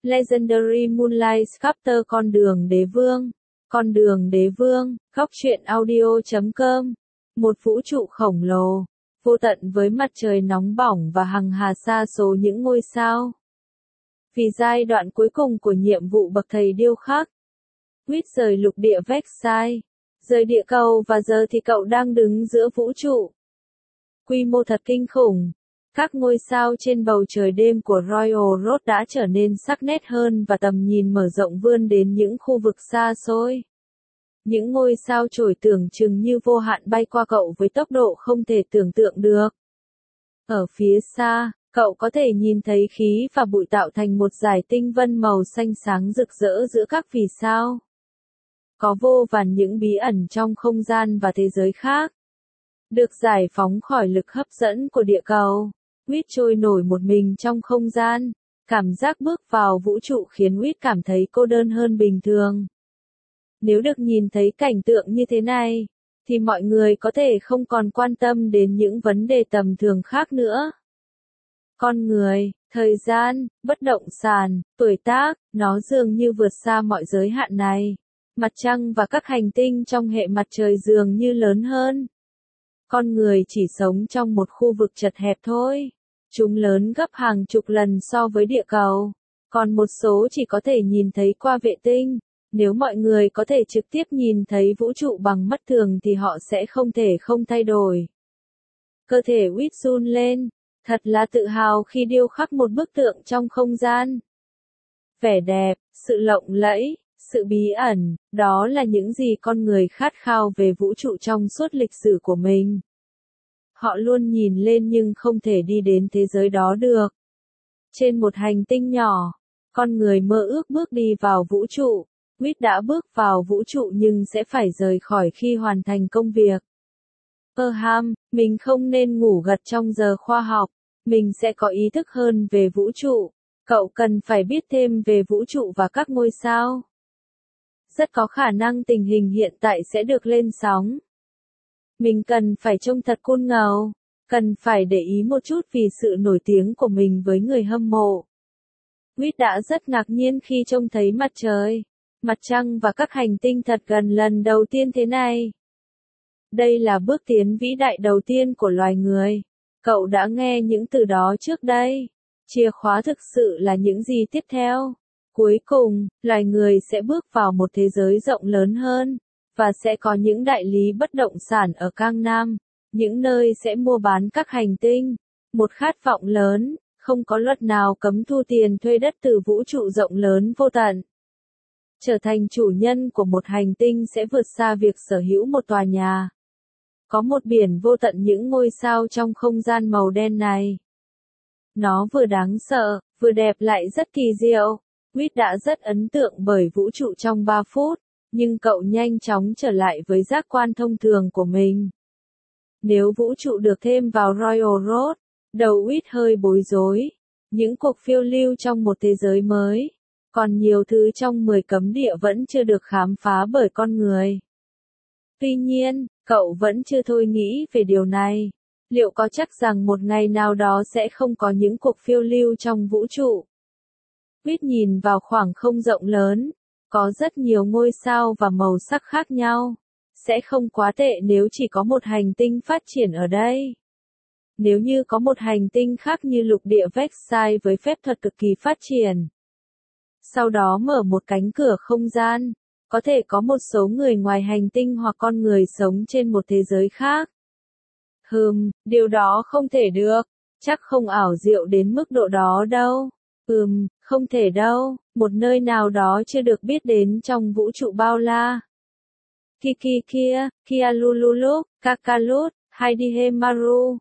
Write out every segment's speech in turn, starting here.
Legendary Moonlight Chapter Con đường đế vương, góc truyện audio.com. Một vũ trụ khổng lồ, vô tận với mặt trời nóng bỏng và hằng hà sa số những ngôi sao. Vì giai đoạn cuối cùng của nhiệm vụ bậc thầy điêu khắc, Wit rời lục địa Vexai, rời địa cầu và giờ thì cậu đang đứng giữa vũ trụ. Quy mô thật kinh khủng. Các ngôi sao trên bầu trời đêm của Royal Road đã trở nên sắc nét hơn và tầm nhìn mở rộng vươn đến những khu vực xa xôi. Những ngôi sao trổi tưởng chừng như vô hạn bay qua cậu với tốc độ không thể tưởng tượng được. Ở phía xa, cậu có thể nhìn thấy khí và bụi tạo thành một dải tinh vân màu xanh sáng rực rỡ giữa các vì sao. Có vô vàn những bí ẩn trong không gian và thế giới khác, được giải phóng khỏi lực hấp dẫn của địa cầu. Wit trôi nổi một mình trong không gian, cảm giác bước vào vũ trụ khiến Wit cảm thấy cô đơn hơn bình thường. Nếu được nhìn thấy cảnh tượng như thế này, thì mọi người có thể không còn quan tâm đến những vấn đề tầm thường khác nữa. Con người, thời gian, bất động sản, tuổi tác, nó dường như vượt xa mọi giới hạn này. Mặt trăng và các hành tinh trong hệ mặt trời dường như lớn hơn. Con người chỉ sống trong một khu vực chật hẹp thôi. Chúng lớn gấp hàng chục lần so với địa cầu. Còn một số chỉ có thể nhìn thấy qua vệ tinh. Nếu mọi người có thể trực tiếp nhìn thấy vũ trụ bằng mắt thường thì họ sẽ không thể không thay đổi. Cơ thể Wit run lên. Thật là tự hào khi điêu khắc một bức tượng trong không gian. Vẻ đẹp, sự lộng lẫy, sự bí ẩn, đó là những gì con người khát khao về vũ trụ trong suốt lịch sử của mình. Họ luôn nhìn lên nhưng không thể đi đến thế giới đó được. Trên một hành tinh nhỏ, con người mơ ước bước đi vào vũ trụ. Wit đã bước vào vũ trụ nhưng sẽ phải rời khỏi khi hoàn thành công việc. Ham, mình không nên ngủ gật trong giờ khoa học. Mình sẽ có ý thức hơn về vũ trụ. Cậu cần phải biết thêm về vũ trụ và các ngôi sao. Rất có khả năng tình hình hiện tại sẽ được lên sóng. Mình cần phải trông thật cool ngầu. Cần phải để ý một chút vì sự nổi tiếng của mình với người hâm mộ. Wit đã rất ngạc nhiên khi trông thấy mặt trời, mặt trăng và các hành tinh thật gần lần đầu tiên thế này. Đây là bước tiến vĩ đại đầu tiên của loài người. Cậu đã nghe những từ đó trước đây. Chìa khóa thực sự là những gì tiếp theo. Cuối cùng, loài người sẽ bước vào một thế giới rộng lớn hơn, và sẽ có những đại lý bất động sản ở Cang Nam, những nơi sẽ mua bán các hành tinh. Một khát vọng lớn, không có luật nào cấm thu tiền thuê đất từ vũ trụ rộng lớn vô tận. Trở thành chủ nhân của một hành tinh sẽ vượt xa việc sở hữu một tòa nhà. Có một biển vô tận những ngôi sao trong không gian màu đen này. Nó vừa đáng sợ, vừa đẹp lại rất kỳ diệu. Wit đã rất ấn tượng bởi vũ trụ trong 3 phút, nhưng cậu nhanh chóng trở lại với giác quan thông thường của mình. Nếu vũ trụ được thêm vào Royal Road, đầu Wit hơi bối rối. Những cuộc phiêu lưu trong một thế giới mới. Còn nhiều thứ trong 10 cấm địa vẫn chưa được khám phá bởi con người. Tuy nhiên, cậu vẫn chưa thôi nghĩ về điều này. Liệu có chắc rằng một ngày nào đó sẽ không có những cuộc phiêu lưu trong vũ trụ? Wit nhìn vào khoảng không rộng lớn, có rất nhiều ngôi sao và màu sắc khác nhau. Sẽ không quá tệ nếu chỉ có một hành tinh phát triển ở đây. Nếu như có một hành tinh khác như lục địa Vexai với phép thuật cực kỳ phát triển. Sau đó mở một cánh cửa không gian, có thể có một số người ngoài hành tinh hoặc con người sống trên một thế giới khác. Điều đó không thể được, chắc không ảo diệu đến mức độ đó đâu. Không thể đâu, một nơi nào đó chưa được biết đến trong vũ trụ bao la. Kia, Kialululup, Kakalut, Haidihemaru,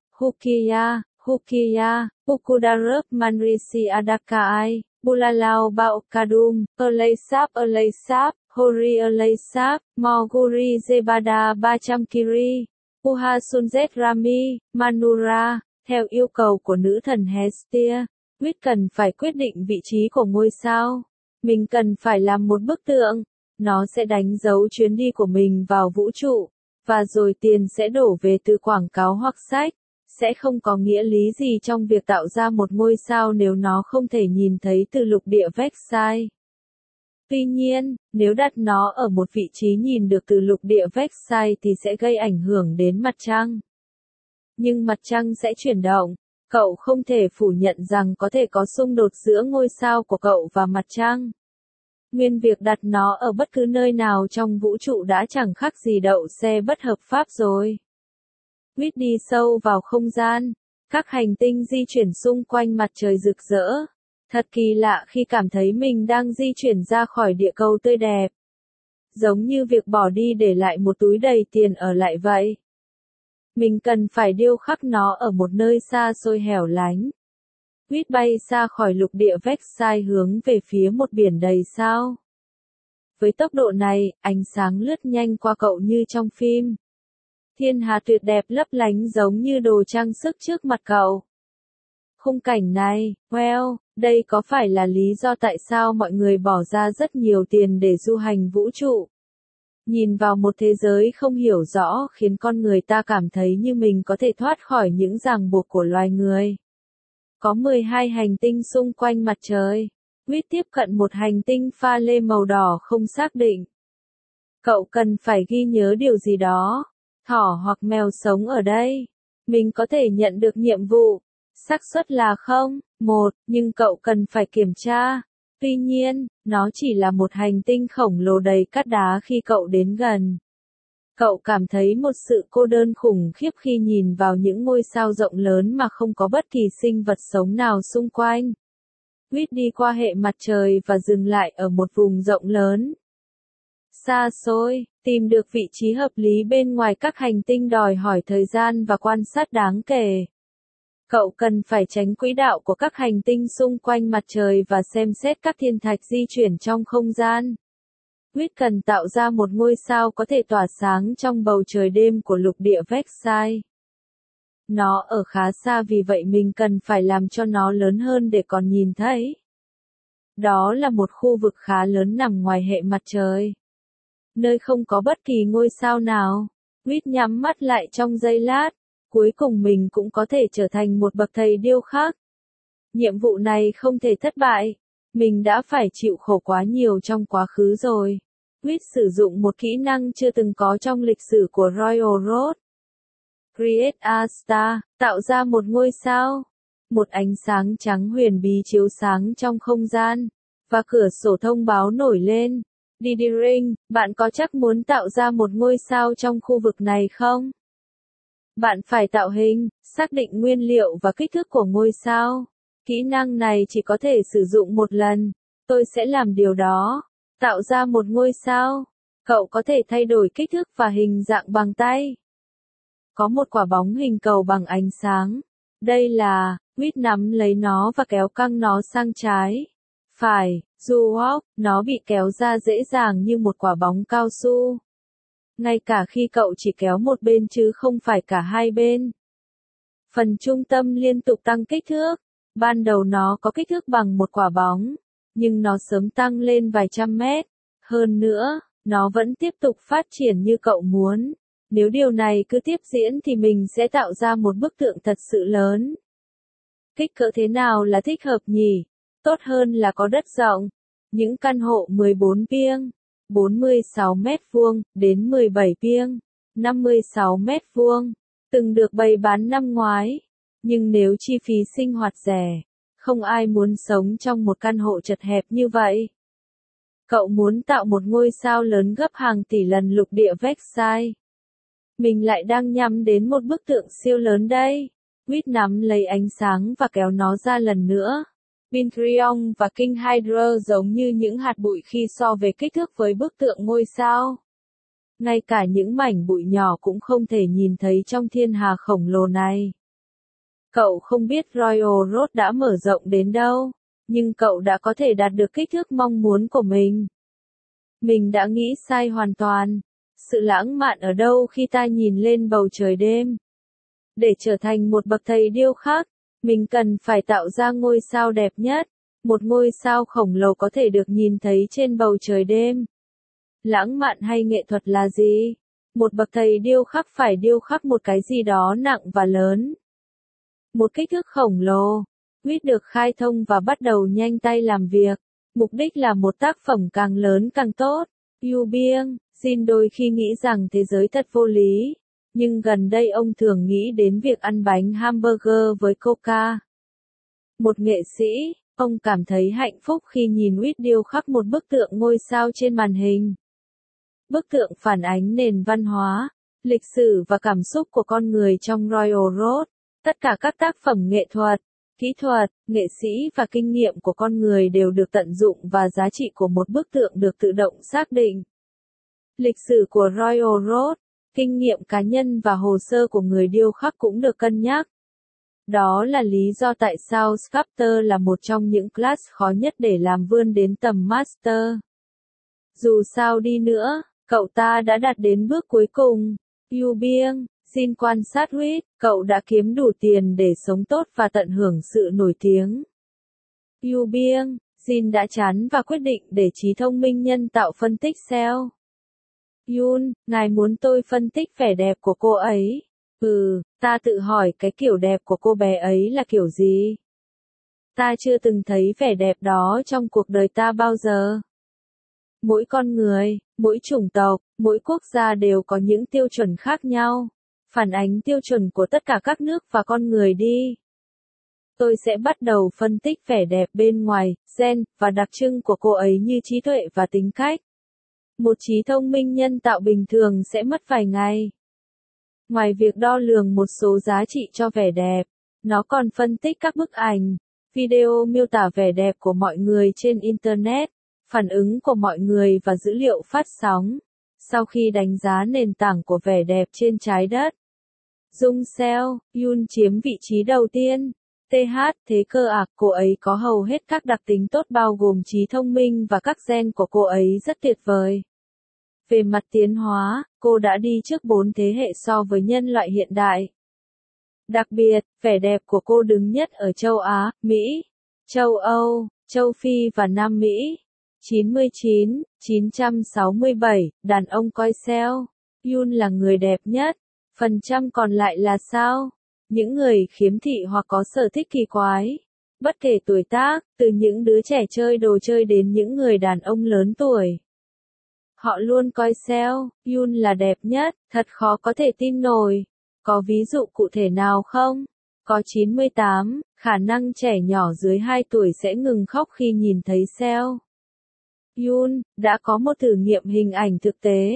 Hukia, Pukudarup Manrisi Adakai, Bulalau Baokadum, Alaysap, Hori Alaysap, Moguri Zebada 300 Kiri, Uhasunzet Rami, Manura, theo yêu cầu của nữ thần Hestia. Wit cần phải quyết định vị trí của ngôi sao. Mình cần phải làm một bức tượng. Nó sẽ đánh dấu chuyến đi của mình vào vũ trụ. Và rồi tiền sẽ đổ về từ quảng cáo hoặc sách. sẽ không có nghĩa lý gì trong việc tạo ra một ngôi sao nếu nó không thể nhìn thấy từ lục địa Vexai. Tuy nhiên, nếu đặt nó ở một vị trí nhìn được từ lục địa Vexai thì sẽ gây ảnh hưởng đến mặt trăng. Nhưng mặt trăng sẽ chuyển động. Cậu không thể phủ nhận rằng có thể có xung đột giữa ngôi sao của cậu và mặt trăng. Nguyên việc đặt nó ở bất cứ nơi nào trong vũ trụ đã chẳng khác gì đậu xe bất hợp pháp rồi. Quýt đi sâu vào không gian. Các hành tinh di chuyển xung quanh mặt trời rực rỡ. Thật kỳ lạ khi cảm thấy mình đang di chuyển ra khỏi địa cầu tươi đẹp. Giống như việc bỏ đi để lại một túi đầy tiền ở lại vậy. Mình cần phải điêu khắc nó ở một nơi xa xôi hẻo lánh. Quýt bay xa khỏi lục địa Vexai hướng về phía một biển đầy sao. Với tốc độ này, ánh sáng lướt nhanh qua cậu như trong phim. Thiên hà tuyệt đẹp lấp lánh giống như đồ trang sức trước mặt cậu. Khung cảnh này, đây có phải là lý do tại sao mọi người bỏ ra rất nhiều tiền để du hành vũ trụ? Nhìn vào một thế giới không hiểu rõ khiến con người ta cảm thấy như mình có thể thoát khỏi những ràng buộc của loài người. Có 12 hành tinh xung quanh mặt trời. Quýt tiếp cận một hành tinh pha lê màu đỏ không xác định. Cậu cần phải ghi nhớ điều gì đó. Thỏ hoặc mèo sống ở đây. Mình có thể nhận được nhiệm vụ. Xác suất là 1, nhưng cậu cần phải kiểm tra. Tuy nhiên, nó chỉ là một hành tinh khổng lồ đầy cát đá khi cậu đến gần. Cậu cảm thấy một sự cô đơn khủng khiếp khi nhìn vào những ngôi sao rộng lớn mà không có bất kỳ sinh vật sống nào xung quanh. Quýt đi qua hệ mặt trời và dừng lại ở một vùng rộng lớn. Xa xôi, tìm được vị trí hợp lý bên ngoài các hành tinh đòi hỏi thời gian và quan sát đáng kể. Cậu cần phải tránh quỹ đạo của các hành tinh xung quanh mặt trời và xem xét các thiên thạch di chuyển trong không gian. Quýt cần tạo ra một ngôi sao có thể tỏa sáng trong bầu trời đêm của lục địa Vexai. Nó ở khá xa vì vậy mình cần phải làm cho nó lớn hơn để còn nhìn thấy. Đó là một khu vực khá lớn nằm ngoài hệ mặt trời. Nơi không có bất kỳ ngôi sao nào. Quýt nhắm mắt lại trong giây lát. Cuối cùng mình cũng có thể trở thành một bậc thầy điêu khắc. Nhiệm vụ này không thể thất bại. Mình đã phải chịu khổ quá nhiều trong quá khứ rồi. Quýt sử dụng một kỹ năng chưa từng có trong lịch sử của Royal Road. Create a star, tạo ra một ngôi sao. Một ánh sáng trắng huyền bí chiếu sáng trong không gian. Và cửa sổ thông báo nổi lên. Didiering, bạn có chắc muốn tạo ra một ngôi sao trong khu vực này không? Bạn phải tạo hình, xác định nguyên liệu và kích thước của ngôi sao. Kỹ năng này chỉ có thể sử dụng một lần. Tôi sẽ làm điều đó. Tạo ra một ngôi sao. Cậu có thể thay đổi kích thước và hình dạng bằng tay. Có một quả bóng hình cầu bằng ánh sáng. Đây là, Quýt nắm lấy nó và kéo căng nó sang trái. Phải, nó bị kéo ra dễ dàng như một quả bóng cao su. Ngay cả khi cậu chỉ kéo một bên chứ không phải cả hai bên. Phần trung tâm liên tục tăng kích thước. Ban đầu nó có kích thước bằng một quả bóng, nhưng nó sớm tăng lên vài trăm mét. Hơn nữa, nó vẫn tiếp tục phát triển như cậu muốn. Nếu điều này cứ tiếp diễn thì mình sẽ tạo ra một bức tượng thật sự lớn. Kích cỡ thế nào là thích hợp nhỉ? Tốt hơn là có đất rộng. Những căn hộ 14 piêng, 46 mét vuông, đến 17 piêng, 56 mét vuông, từng được bày bán năm ngoái. Nhưng nếu chi phí sinh hoạt rẻ, không ai muốn sống trong một căn hộ chật hẹp như vậy. Cậu muốn tạo một ngôi sao lớn gấp hàng tỷ lần lục địa Vexai. Mình lại đang nhắm đến một bức tượng siêu lớn đây. Quýt nắm lấy ánh sáng và kéo nó ra lần nữa. Pintrion và King Hydra giống như những hạt bụi khi so về kích thước với bức tượng ngôi sao. Ngay cả những mảnh bụi nhỏ cũng không thể nhìn thấy trong thiên hà khổng lồ này. Cậu không biết Royal Road đã mở rộng đến đâu, nhưng cậu đã có thể đạt được kích thước mong muốn của mình. Mình đã nghĩ sai hoàn toàn. Sự lãng mạn ở đâu khi ta nhìn lên bầu trời đêm? Để trở thành một bậc thầy điêu khắc, mình cần phải tạo ra ngôi sao đẹp nhất. Một ngôi sao khổng lồ có thể được nhìn thấy trên bầu trời đêm. Lãng mạn hay nghệ thuật là gì? Một bậc thầy điêu khắc phải điêu khắc một cái gì đó nặng và lớn. Một kích thước khổng lồ. Quýt được khai thông và bắt đầu nhanh tay làm việc. Mục đích là một tác phẩm càng lớn càng tốt. Yu Bieng, Jin đôi khi nghĩ rằng thế giới thật vô lý. Nhưng gần đây ông thường nghĩ đến việc ăn bánh hamburger với Coca. Một nghệ sĩ, ông cảm thấy hạnh phúc khi nhìn Quýt điêu khắc một bức tượng ngôi sao trên màn hình. Bức tượng phản ánh nền văn hóa, lịch sử và cảm xúc của con người trong Royal Road. Tất cả các tác phẩm nghệ thuật, kỹ thuật, nghệ sĩ và kinh nghiệm của con người đều được tận dụng và giá trị của một bức tượng được tự động xác định. Lịch sử của Royal Road, kinh nghiệm cá nhân và hồ sơ của người điêu khắc cũng được cân nhắc. Đó là lý do tại sao Sculptor là một trong những class khó nhất để làm vươn đến tầm Master. Dù sao đi nữa, cậu ta đã đạt đến bước cuối cùng. Yu Bieng, Jin quan sát Quýt, cậu đã kiếm đủ tiền để sống tốt và tận hưởng sự nổi tiếng. Yu Bieng, Jin đã chán và quyết định để trí thông minh nhân tạo phân tích SEO. Yun, ngài muốn tôi phân tích vẻ đẹp của cô ấy. Ta tự hỏi cái kiểu đẹp của cô bé ấy là kiểu gì? Ta chưa từng thấy vẻ đẹp đó trong cuộc đời ta bao giờ. Mỗi con người, mỗi chủng tộc, mỗi quốc gia đều có những tiêu chuẩn khác nhau. Phản ánh tiêu chuẩn của tất cả các nước và con người đi. Tôi sẽ bắt đầu phân tích vẻ đẹp bên ngoài, gen, và đặc trưng của cô ấy như trí tuệ và tính cách. Một trí thông minh nhân tạo bình thường sẽ mất vài ngày. Ngoài việc đo lường một số giá trị cho vẻ đẹp, nó còn phân tích các bức ảnh, video miêu tả vẻ đẹp của mọi người trên Internet, phản ứng của mọi người và dữ liệu phát sóng. Sau khi đánh giá nền tảng của vẻ đẹp trên trái đất, Dung Seo, Yun chiếm vị trí đầu tiên. TH, thế cơ cô ấy có hầu hết các đặc tính tốt bao gồm trí thông minh và các gen của cô ấy rất tuyệt vời. Về mặt tiến hóa, cô đã đi trước 4 thế hệ so với nhân loại hiện đại. Đặc biệt, vẻ đẹp của cô đứng nhất ở châu Á, Mỹ, châu Âu, châu Phi và Nam Mỹ. 99, 967, đàn ông coi SEO. Yun là người đẹp nhất. Phần trăm còn lại là sao? Những người khiếm thị hoặc có sở thích kỳ quái. Bất kể tuổi tác, từ những đứa trẻ chơi đồ chơi đến những người đàn ông lớn tuổi. Họ luôn coi SEO, Yun là đẹp nhất, thật khó có thể tin nổi. Có ví dụ cụ thể nào không? Có 98, khả năng trẻ nhỏ dưới 2 tuổi sẽ ngừng khóc khi nhìn thấy SEO. Yun, đã có một thử nghiệm hình ảnh thực tế.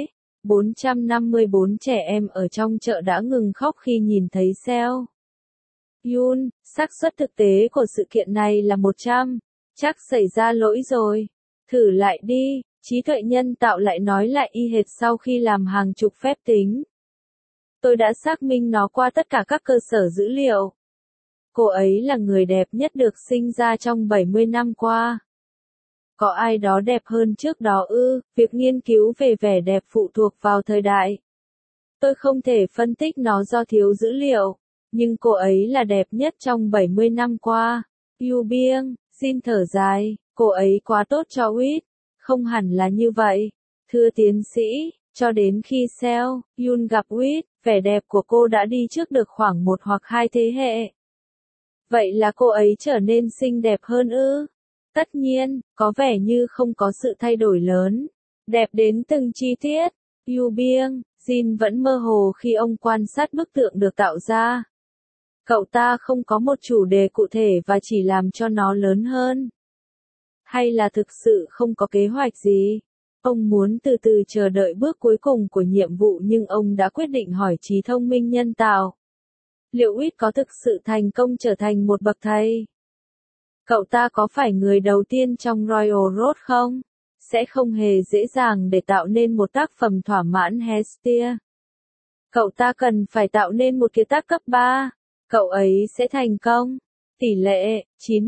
454 trẻ em ở trong chợ đã ngừng khóc khi nhìn thấy SEO. Yun, xác suất thực tế của sự kiện này là 100. Chắc xảy ra lỗi rồi. Thử lại đi. Trí tuệ nhân tạo lại nói lại y hệt sau khi làm hàng chục phép tính. Tôi đã xác minh nó qua tất cả các cơ sở dữ liệu. Cô ấy là người đẹp nhất được sinh ra trong 70 năm qua. Có ai đó đẹp hơn trước đó ư? Việc nghiên cứu về vẻ đẹp phụ thuộc vào thời đại. Tôi không thể phân tích nó do thiếu dữ liệu. Nhưng cô ấy là đẹp nhất trong 70 năm qua. Yu Bieng, Jin thở dài, cô ấy quá tốt cho Quýt. Không hẳn là như vậy. Thưa tiến sĩ, cho đến khi SEO, Yun gặp Quýt, vẻ đẹp của cô đã đi trước được khoảng 1 hoặc 2 thế hệ. Vậy là cô ấy trở nên xinh đẹp hơn ư? Tất nhiên, có vẻ như không có sự thay đổi lớn. Đẹp đến từng chi tiết. Yu Bieng, Jin vẫn mơ hồ khi ông quan sát bức tượng được tạo ra. Cậu ta không có một chủ đề cụ thể và chỉ làm cho nó lớn hơn. Hay là thực sự không có kế hoạch gì? Ông muốn từ từ chờ đợi bước cuối cùng của nhiệm vụ nhưng ông đã quyết định hỏi trí thông minh nhân tạo. Liệu Quýt có thực sự thành công trở thành một bậc thầy? Cậu ta có phải người đầu tiên trong Royal Road không? Sẽ không hề dễ dàng để tạo nên một tác phẩm thỏa mãn Hestia. Cậu ta cần phải tạo nên một kiệt tác cấp 3. Cậu ấy sẽ thành công. Tỷ lệ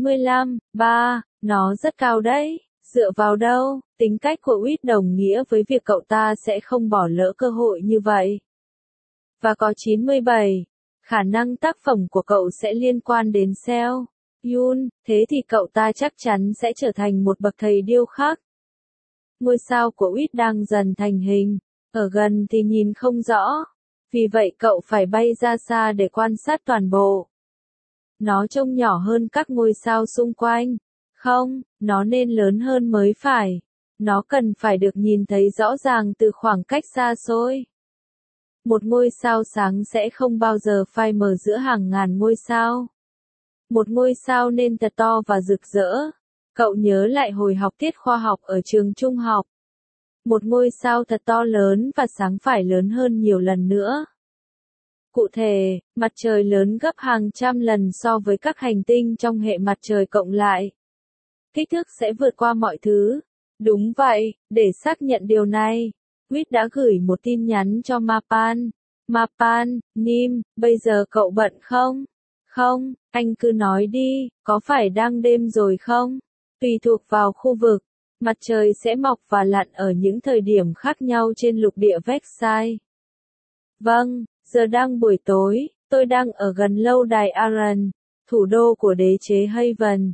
95:3, nó rất cao đấy. Dựa vào đâu? Tính cách của Quýt đồng nghĩa với việc cậu ta sẽ không bỏ lỡ cơ hội như vậy. Và có 97, khả năng tác phẩm của cậu sẽ liên quan đến SEO. Yun, thế thì cậu ta chắc chắn sẽ trở thành một bậc thầy điêu khắc. Ngôi sao của Quýt đang dần thành hình, ở gần thì nhìn không rõ. Vì vậy cậu phải bay ra xa để quan sát toàn bộ. Nó trông nhỏ hơn các ngôi sao xung quanh. Không, nó nên lớn hơn mới phải. Nó cần phải được nhìn thấy rõ ràng từ khoảng cách xa xôi. Một ngôi sao sáng sẽ không bao giờ phai mờ giữa hàng ngàn ngôi sao. Một ngôi sao nên thật to và rực rỡ. Cậu nhớ lại hồi học tiết khoa học ở trường trung học. Một ngôi sao thật to lớn và sáng phải lớn hơn nhiều lần nữa. Cụ thể, mặt trời lớn gấp hàng trăm lần so với các hành tinh trong hệ mặt trời cộng lại. Kích thước sẽ vượt qua mọi thứ. Đúng vậy, để xác nhận điều này, Wit đã gửi một tin nhắn cho Mapan. Mapan, Nim, bây giờ cậu bận không? Không, anh cứ nói đi, có phải đang đêm rồi không? Tùy thuộc vào khu vực, mặt trời sẽ mọc và lặn ở những thời điểm khác nhau trên lục địa Vexai. Vâng, giờ đang buổi tối, tôi đang ở gần lâu đài Aran, thủ đô của đế chế Haven.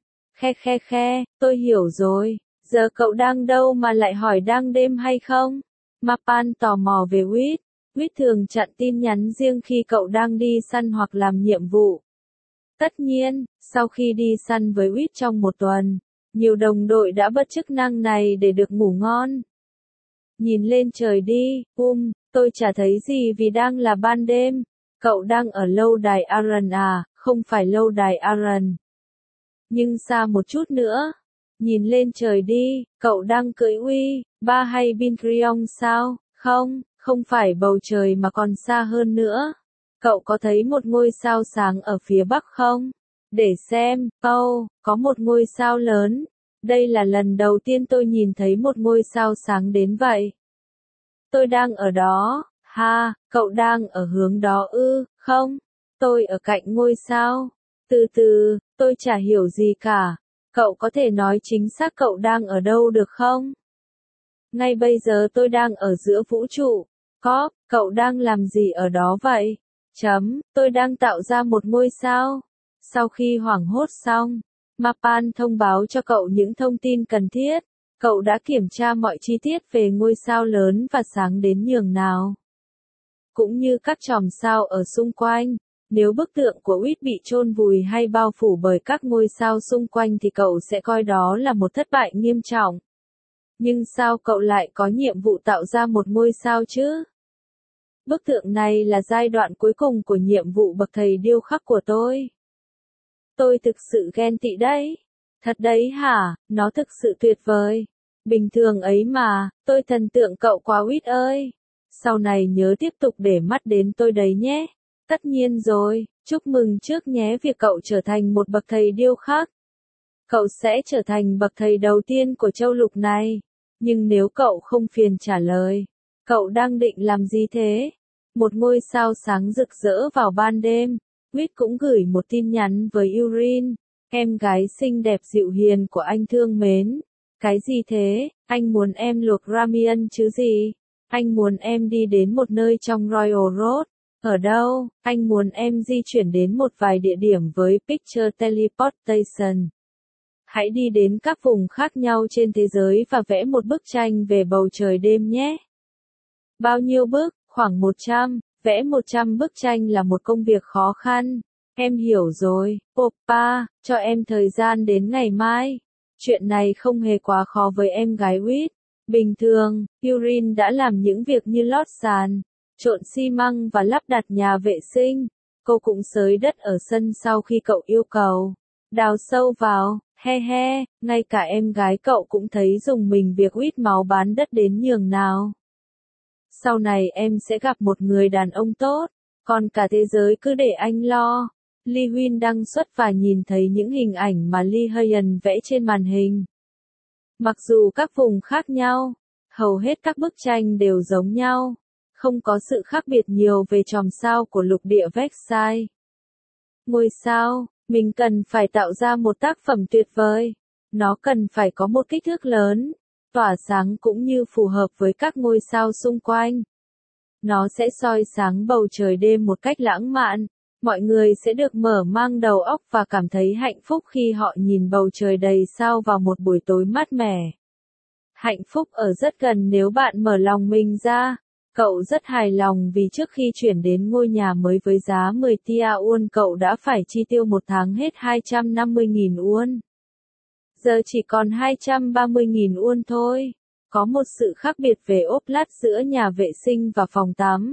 Tôi hiểu rồi, giờ cậu đang đâu mà lại hỏi đang đêm hay không? Mapan tò mò về Wit. Wit thường chặn tin nhắn riêng khi cậu đang đi săn hoặc làm nhiệm vụ. Tất nhiên, sau khi đi săn với Wit trong một tuần, nhiều đồng đội đã bật chức năng này để được ngủ ngon. Nhìn lên trời đi, tôi chả thấy gì vì đang là ban đêm. Cậu đang ở lâu đài Aran à, không phải lâu đài Aran. Nhưng xa một chút nữa. Nhìn lên trời đi, cậu đang cưỡi Uy, Ba hay Binkriong sao? Không phải bầu trời mà còn xa hơn nữa. Cậu có thấy một ngôi sao sáng ở phía bắc không? Để xem, có một ngôi sao lớn. Đây là lần đầu tiên tôi nhìn thấy một ngôi sao sáng đến vậy. Tôi đang ở đó, cậu đang ở hướng đó ư? Không, tôi ở cạnh ngôi sao. Từ từ, tôi chả hiểu gì cả. Cậu có thể nói chính xác cậu đang ở đâu được không? Ngay bây giờ tôi đang ở giữa vũ trụ. Cậu đang làm gì ở đó vậy? Tôi đang tạo ra một ngôi sao. Sau khi hoảng hốt xong, Mapan thông báo cho cậu những thông tin cần thiết. Cậu đã kiểm tra mọi chi tiết về ngôi sao lớn và sáng đến nhường nào. Cũng như các chòm sao ở xung quanh. Nếu bức tượng của Wit bị chôn vùi hay bao phủ bởi các ngôi sao xung quanh thì cậu sẽ coi đó là một thất bại nghiêm trọng. Nhưng sao cậu lại có nhiệm vụ tạo ra một ngôi sao chứ? Bức tượng này là giai đoạn cuối cùng của nhiệm vụ bậc thầy điêu khắc của tôi. Tôi thực sự ghen tị đấy. Thật đấy hả, nó thực sự tuyệt vời. Bình thường ấy mà, tôi thần tượng cậu quá Wit ơi. Sau này nhớ tiếp tục để mắt đến tôi đấy nhé. Tất nhiên rồi, chúc mừng trước nhé việc cậu trở thành một bậc thầy điêu khắc. Cậu sẽ trở thành bậc thầy đầu tiên của châu lục này. Nhưng nếu cậu không phiền trả lời, cậu đang định làm gì thế? Một ngôi sao sáng rực rỡ vào ban đêm. Wit cũng gửi một tin nhắn với Urin, em gái xinh đẹp dịu hiền của anh thương mến. Cái gì thế, anh muốn em luộc ramen chứ gì? Anh muốn em đi đến một nơi trong Royal Road. Ở đâu, anh muốn em di chuyển đến một vài địa điểm với Picture Teleportation. Hãy đi đến các vùng khác nhau trên thế giới và vẽ một bức tranh về bầu trời đêm nhé. Bao nhiêu bức? Khoảng 100. Vẽ 100 bức tranh là một công việc khó khăn. Em hiểu rồi, Oppa, cho em thời gian đến ngày mai. Chuyện này không hề quá khó với em gái Wit. Bình thường, Urin đã làm những việc như lót sàn, trộn xi măng và lắp đặt nhà vệ sinh. Cô cũng xới đất ở sân sau khi cậu yêu cầu. Đào sâu vào, ngay cả em gái cậu cũng thấy dùng mình việc Wit máu bán đất đến nhường nào. Sau này em sẽ gặp một người đàn ông tốt, còn cả thế giới cứ để anh lo. Lee Huynh đăng xuất và nhìn thấy những hình ảnh mà Lee Hayen vẽ trên màn hình. Mặc dù các vùng khác nhau, hầu hết các bức tranh đều giống nhau, không có sự khác biệt nhiều về chòm sao của lục địa Vexai. Ngôi sao, mình cần phải tạo ra một tác phẩm tuyệt vời. Nó cần phải có một kích thước lớn, tỏa sáng cũng như phù hợp với các ngôi sao xung quanh. Nó sẽ soi sáng bầu trời đêm một cách lãng mạn. Mọi người sẽ được mở mang đầu óc và cảm thấy hạnh phúc khi họ nhìn bầu trời đầy sao vào một buổi tối mát mẻ. Hạnh phúc ở rất gần nếu bạn mở lòng mình ra. Cậu rất hài lòng vì trước khi chuyển đến ngôi nhà mới với giá 10 tia won cậu đã phải chi tiêu một tháng hết 250.000 won. Giờ chỉ còn 230.000 won thôi. Có một sự khác biệt về ốp lát giữa nhà vệ sinh và phòng tắm.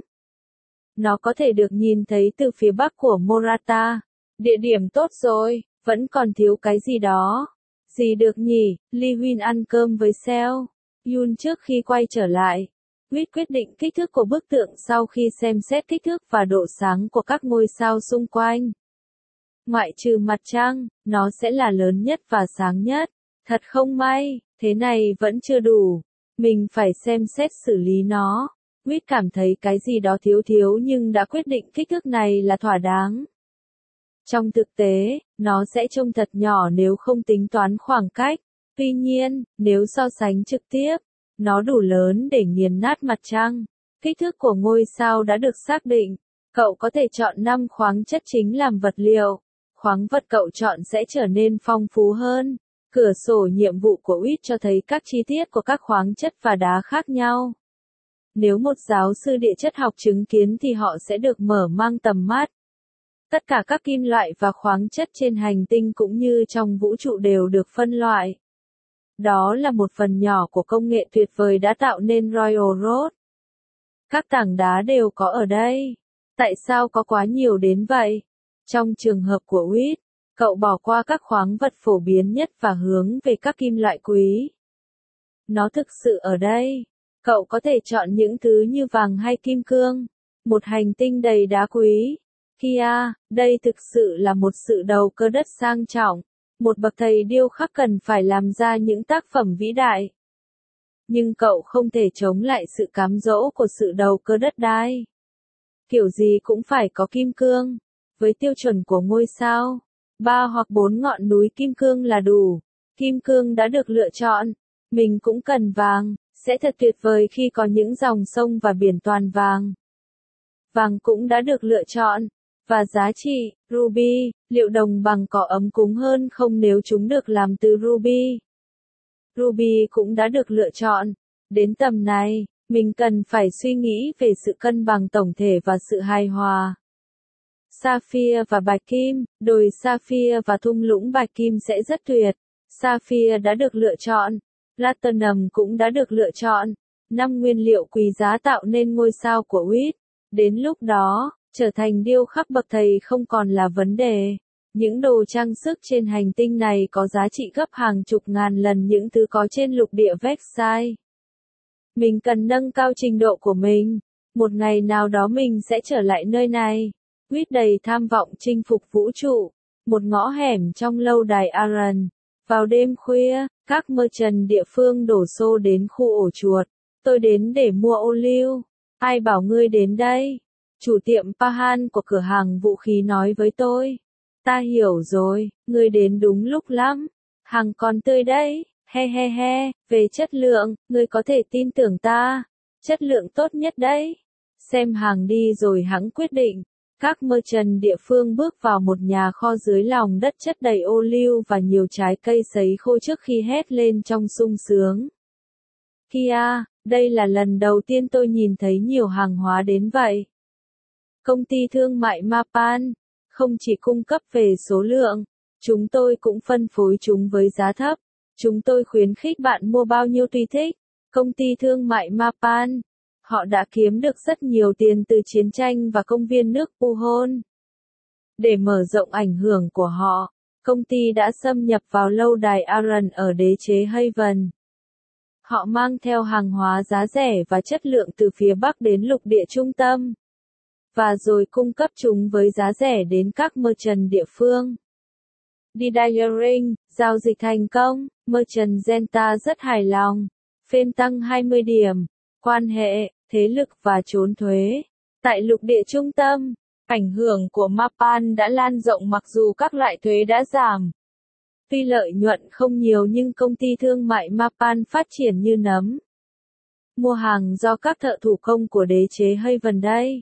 Nó có thể được nhìn thấy từ phía bắc của Morata. Địa điểm tốt rồi, vẫn còn thiếu cái gì đó. Gì được nhỉ? Lee Huynh ăn cơm với Seo Yoon trước khi quay trở lại. Quyết định kích thước của bức tượng sau khi xem xét kích thước và độ sáng của các ngôi sao xung quanh. Ngoại trừ mặt trăng, nó sẽ là lớn nhất và sáng nhất. Thật không may, thế này vẫn chưa đủ. Mình phải xem xét xử lý nó. Quyết cảm thấy cái gì đó thiếu nhưng đã quyết định kích thước này là thỏa đáng. Trong thực tế, nó sẽ trông thật nhỏ nếu không tính toán khoảng cách. Tuy nhiên, nếu so sánh trực tiếp, nó đủ lớn để nghiền nát mặt trăng. Kích thước của ngôi sao đã được xác định. Cậu có thể chọn 5 khoáng chất chính làm vật liệu. Khoáng vật cậu chọn sẽ trở nên phong phú hơn. Cửa sổ nhiệm vụ của Wit cho thấy các chi tiết của các khoáng chất và đá khác nhau. Nếu một giáo sư địa chất học chứng kiến thì họ sẽ được mở mang tầm mắt. Tất cả các kim loại và khoáng chất trên hành tinh cũng như trong vũ trụ đều được phân loại. Đó là một phần nhỏ của công nghệ tuyệt vời đã tạo nên Royal Road. Các tảng đá đều có ở đây. Tại sao có quá nhiều đến vậy? Trong trường hợp của Wit, cậu bỏ qua các khoáng vật phổ biến nhất và hướng về các kim loại quý. Nó thực sự ở đây. Cậu có thể chọn những thứ như vàng hay kim cương. Một hành tinh đầy đá quý. Kia, đây thực sự là một sự đầu cơ đất sang trọng. Một bậc thầy điêu khắc cần phải làm ra những tác phẩm vĩ đại. Nhưng cậu không thể chống lại sự cám dỗ của sự đầu cơ đất đai. Kiểu gì cũng phải có kim cương. Với tiêu chuẩn của ngôi sao, 3 hoặc 4 ngọn núi kim cương là đủ. Kim cương đã được lựa chọn. Mình cũng cần vàng. Sẽ thật tuyệt vời khi có những dòng sông và biển toàn vàng. Vàng cũng đã được lựa chọn. Và giá trị, ruby, liệu đồng bằng có ấm cúng hơn không nếu chúng được làm từ ruby? Ruby cũng đã được lựa chọn. Đến tầm này, mình cần phải suy nghĩ về sự cân bằng tổng thể và sự hài hòa. Sapphire và bạch kim, đồi Sapphire và thung lũng bạch kim sẽ rất tuyệt. Sapphire đã được lựa chọn. Platinum cũng đã được lựa chọn. 5 nguyên liệu quý giá tạo nên ngôi sao của Wit. Đến lúc đó, trở thành điêu khắc bậc thầy không còn là vấn đề. Những đồ trang sức trên hành tinh này có giá trị gấp hàng chục ngàn lần những thứ có trên lục địa Vexai. Mình cần nâng cao trình độ của mình. Một ngày nào đó mình sẽ trở lại nơi này. Wit đầy tham vọng chinh phục vũ trụ. Một ngõ hẻm trong lâu đài Aran. Vào đêm khuya, các merchant địa phương đổ xô đến khu ổ chuột. Tôi đến để mua ô liu. Ai bảo ngươi đến đây? Chủ tiệm Pahan của cửa hàng vũ khí nói với tôi. Ta hiểu rồi, ngươi đến đúng lúc lắm. Hàng còn tươi đấy, he he he, về chất lượng, ngươi có thể tin tưởng ta. Chất lượng tốt nhất đấy. Xem hàng đi rồi hẵng quyết định. Các merchant địa phương bước vào một nhà kho dưới lòng đất chất đầy ô liu và nhiều trái cây sấy khô trước khi hét lên trong sung sướng. Kia, đây là lần đầu tiên tôi nhìn thấy nhiều hàng hóa đến vậy. Công ty thương mại Mapan không chỉ cung cấp về số lượng, chúng tôi cũng phân phối chúng với giá thấp. Chúng tôi khuyến khích bạn mua bao nhiêu tùy thích. Công ty thương mại Mapan, họ đã kiếm được rất nhiều tiền từ chiến tranh và công viên nước Puhon. Để mở rộng ảnh hưởng của họ, công ty đã xâm nhập vào lâu đài Aran ở đế chế Haven. Họ mang theo hàng hóa giá rẻ và chất lượng từ phía Bắc đến lục địa trung tâm. Và rồi cung cấp chúng với giá rẻ đến các merchant địa phương. Didiering, giao dịch thành công, merchant Genta rất hài lòng. Phên tăng 20 điểm. Quan hệ, thế lực và trốn thuế. Tại lục địa trung tâm, ảnh hưởng của Mapan đã lan rộng mặc dù các loại thuế đã giảm. Tuy lợi nhuận không nhiều nhưng công ty thương mại Mapan phát triển như nấm. Mua hàng do các thợ thủ công của đế chế Haven đây.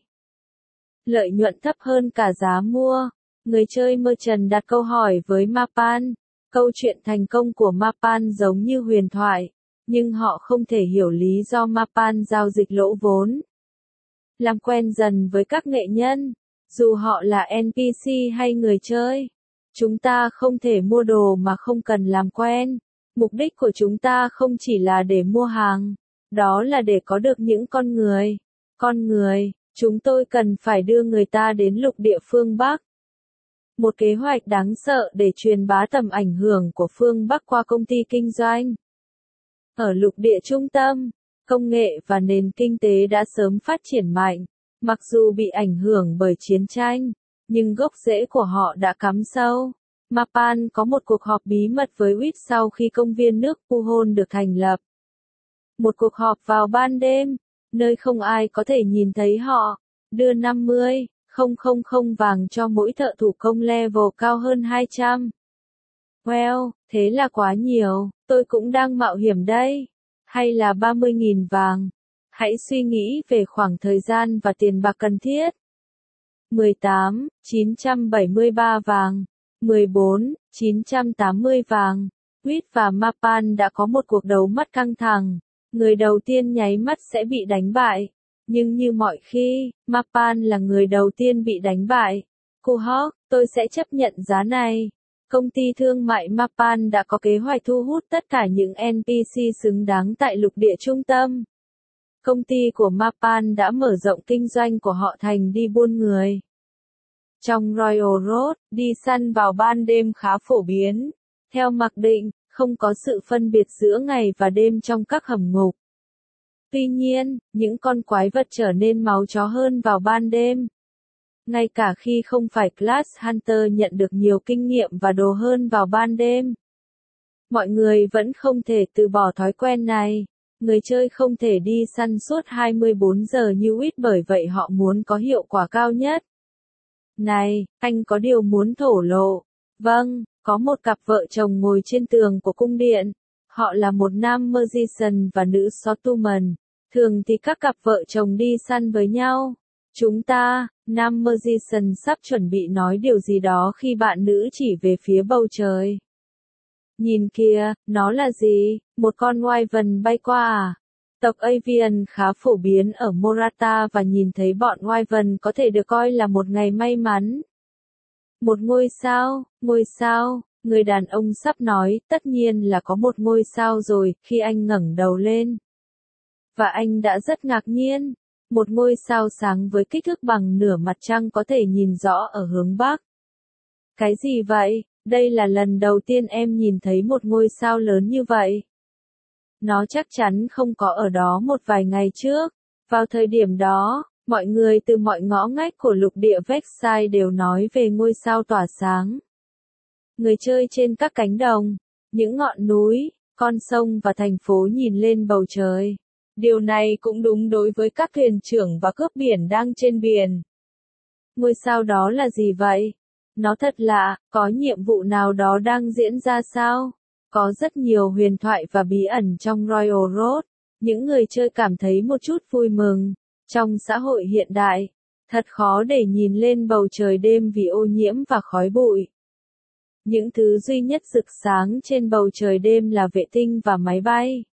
Lợi nhuận thấp hơn cả giá mua. Người chơi merchant đặt câu hỏi với Mapan. Câu chuyện thành công của Mapan giống như huyền thoại. Nhưng họ không thể hiểu lý do Mapan giao dịch lỗ vốn. làm quen dần với các nghệ nhân, dù họ là NPC hay người chơi. Chúng ta không thể mua đồ mà không cần làm quen. Mục đích của chúng ta không chỉ là để mua hàng, đó là để có được những con người. Con người, chúng tôi cần phải đưa người ta đến lục địa phương Bắc. Một kế hoạch đáng sợ để truyền bá tầm ảnh hưởng của phương Bắc qua công ty kinh doanh. Ở lục địa trung tâm, công nghệ và nền kinh tế đã sớm phát triển mạnh, mặc dù bị ảnh hưởng bởi chiến tranh, nhưng gốc rễ của họ đã cắm sâu. Mapan có một cuộc họp bí mật với Witt sau khi công viên nước Puhon được thành lập. Một cuộc họp vào ban đêm, nơi không ai có thể nhìn thấy họ, đưa 50,000 vàng cho mỗi thợ thủ công level cao hơn 200. Well, thế là quá nhiều, tôi cũng đang mạo hiểm đây. Hay là 30.000 vàng? Hãy suy nghĩ về khoảng thời gian và tiền bạc cần thiết. 18,973 vàng. 14,980 vàng. Witt và Mapan đã có một cuộc đấu mắt căng thẳng. Người đầu tiên nháy mắt sẽ bị đánh bại. Nhưng như mọi khi, Mapan là người đầu tiên bị đánh bại. Cô Hawk, tôi sẽ chấp nhận giá này. Công ty thương mại Mapan đã có kế hoạch thu hút tất cả những NPC xứng đáng tại lục địa trung tâm. Công ty của Mapan đã mở rộng kinh doanh của họ thành đi buôn người. Trong Royal Road, đi săn vào ban đêm khá phổ biến. Theo mặc định, không có sự phân biệt giữa ngày và đêm trong các hầm ngục. Tuy nhiên, những con quái vật trở nên máu chó hơn vào ban đêm. Ngay cả khi không phải Class Hunter nhận được nhiều kinh nghiệm và đồ hơn vào ban đêm. Mọi người vẫn không thể từ bỏ thói quen này. Người chơi không thể đi săn suốt 24 giờ như Witt bởi vậy họ muốn có hiệu quả cao nhất. Này, anh có điều muốn thổ lộ. Vâng, có một cặp vợ chồng ngồi trên tường của cung điện. Họ là một nam Magician và nữ Swordswoman. Thường thì các cặp vợ chồng đi săn với nhau. Chúng ta, nam Magician sắp chuẩn bị nói điều gì đó khi bạn nữ chỉ về phía bầu trời. Nhìn kìa, nó là gì? Một con wyvern bay qua à? Tộc Avian khá phổ biến ở Morata và nhìn thấy bọn wyvern có thể được coi là một ngày may mắn. Một ngôi sao, người đàn ông sắp nói, tất nhiên là có một ngôi sao rồi, khi anh ngẩng đầu lên. Và anh đã rất ngạc nhiên. Một ngôi sao sáng với kích thước bằng nửa mặt trăng có thể nhìn rõ ở hướng Bắc. Cái gì vậy? Đây là lần đầu tiên em nhìn thấy một ngôi sao lớn như vậy. Nó chắc chắn không có ở đó một vài ngày trước. Vào thời điểm đó, mọi người từ mọi ngõ ngách của lục địa Vexai đều nói về ngôi sao tỏa sáng. Người chơi trên các cánh đồng, những ngọn núi, con sông và thành phố nhìn lên bầu trời. Điều này cũng đúng đối với các thuyền trưởng và cướp biển đang trên biển. Ngôi sao đó là gì vậy? Nó thật lạ, có nhiệm vụ nào đó đang diễn ra sao? Có rất nhiều huyền thoại và bí ẩn trong Royal Road. Những người chơi cảm thấy một chút vui mừng. Trong xã hội hiện đại, thật khó để nhìn lên bầu trời đêm vì ô nhiễm và khói bụi. Những thứ duy nhất rực sáng trên bầu trời đêm là vệ tinh và máy bay.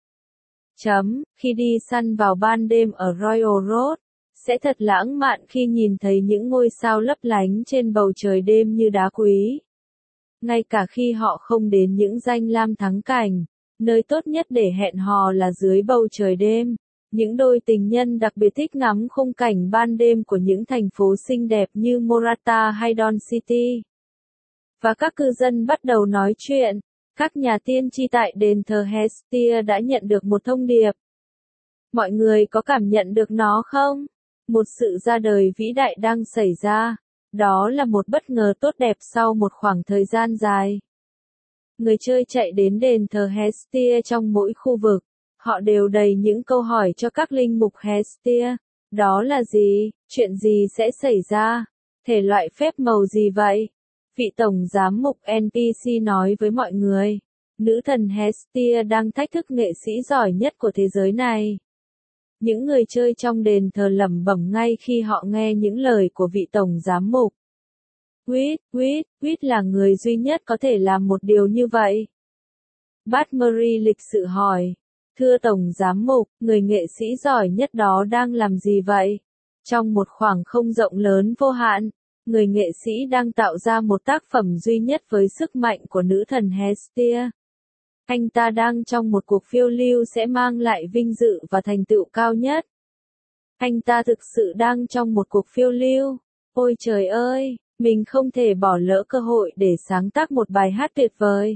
Khi đi săn vào ban đêm ở Royal Road, sẽ thật lãng mạn khi nhìn thấy những ngôi sao lấp lánh trên bầu trời đêm như đá quý. Ngay cả khi họ không đến những danh lam thắng cảnh, nơi tốt nhất để hẹn hò là dưới bầu trời đêm. Những đôi tình nhân đặc biệt thích ngắm khung cảnh ban đêm của những thành phố xinh đẹp như Morata hay Dawn City. Và các cư dân bắt đầu nói chuyện. Các nhà tiên tri tại đền thờ Hestia đã nhận được một thông điệp. Mọi người có cảm nhận được nó không? Một sự ra đời vĩ đại đang xảy ra. Đó là một bất ngờ tốt đẹp sau một khoảng thời gian dài. Người chơi chạy đến đền thờ Hestia trong mỗi khu vực. Họ đều đầy những câu hỏi cho các linh mục Hestia. Đó là gì? Chuyện gì sẽ xảy ra? Thể loại phép màu gì vậy? Vị tổng giám mục NPC nói với mọi người. Nữ thần Hestia đang thách thức nghệ sĩ giỏi nhất của thế giới này. Những người chơi trong đền thờ lẩm bẩm ngay khi họ nghe những lời của vị tổng giám mục. Witt là người duy nhất có thể làm một điều như vậy. Batmery lịch sự hỏi. Thưa tổng giám mục, người nghệ sĩ giỏi nhất đó đang làm gì vậy? Trong một khoảng không rộng lớn vô hạn, người nghệ sĩ đang tạo ra một tác phẩm duy nhất với sức mạnh của nữ thần Hestia. Anh ta đang trong một cuộc phiêu lưu sẽ mang lại vinh dự và thành tựu cao nhất. Anh ta thực sự đang trong một cuộc phiêu lưu. Ôi trời ơi, mình không thể bỏ lỡ cơ hội để sáng tác một bài hát tuyệt vời.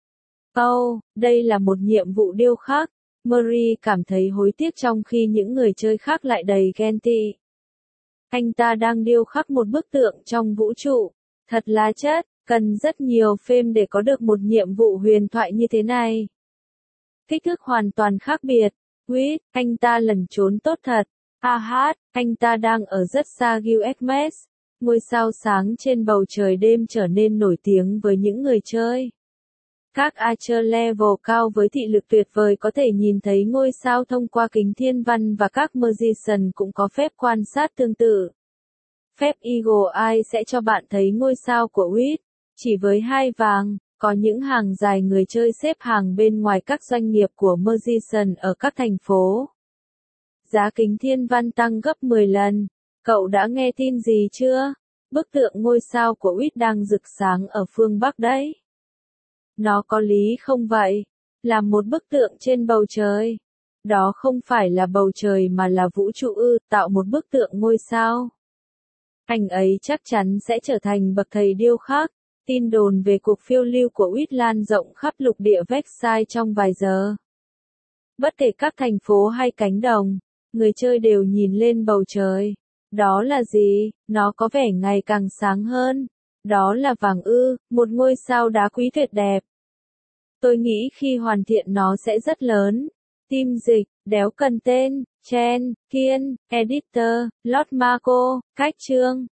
Đây là một nhiệm vụ điêu khắc. Murray cảm thấy hối tiếc trong khi những người chơi khác lại đầy ghen tị. Anh ta đang điêu khắc một bức tượng trong vũ trụ. Thật là chất, cần rất nhiều phêm để có được một nhiệm vụ huyền thoại như thế này. Kích thước hoàn toàn khác biệt. Anh ta lẩn trốn tốt thật. Anh ta đang ở rất xa Gilgamesh. Ngôi sao sáng trên bầu trời đêm trở nên nổi tiếng với những người chơi. Các Archer level cao với thị lực tuyệt vời có thể nhìn thấy ngôi sao thông qua kính thiên văn và các Magician cũng có phép quan sát tương tự. Phép Eagle Eye sẽ cho bạn thấy ngôi sao của Wit. Chỉ với 2 vàng, có những hàng dài người chơi xếp hàng bên ngoài các doanh nghiệp của Magician ở các thành phố. Giá kính thiên văn tăng gấp 10 lần. Cậu đã nghe tin gì chưa? Bức tượng ngôi sao của Wit đang rực sáng ở phương Bắc đấy. Nó có lý không vậy? Làm một bức tượng trên bầu trời. Đó không phải là bầu trời mà là vũ trụ tạo một bức tượng ngôi sao. Anh ấy chắc chắn sẽ trở thành bậc thầy điêu khắc. Tin đồn về cuộc phiêu lưu của Wit lan rộng khắp lục địa Vexai trong vài giờ. Bất kể các thành phố hay cánh đồng, người chơi đều nhìn lên bầu trời. Đó là gì? Nó có vẻ ngày càng sáng hơn. Đó là vàng một ngôi sao đá quý tuyệt đẹp. Tôi nghĩ khi hoàn thiện nó sẽ rất lớn. Team dịch, đéo cần tên, Chen, Kiên, Editor, Lord Marco, cách chương.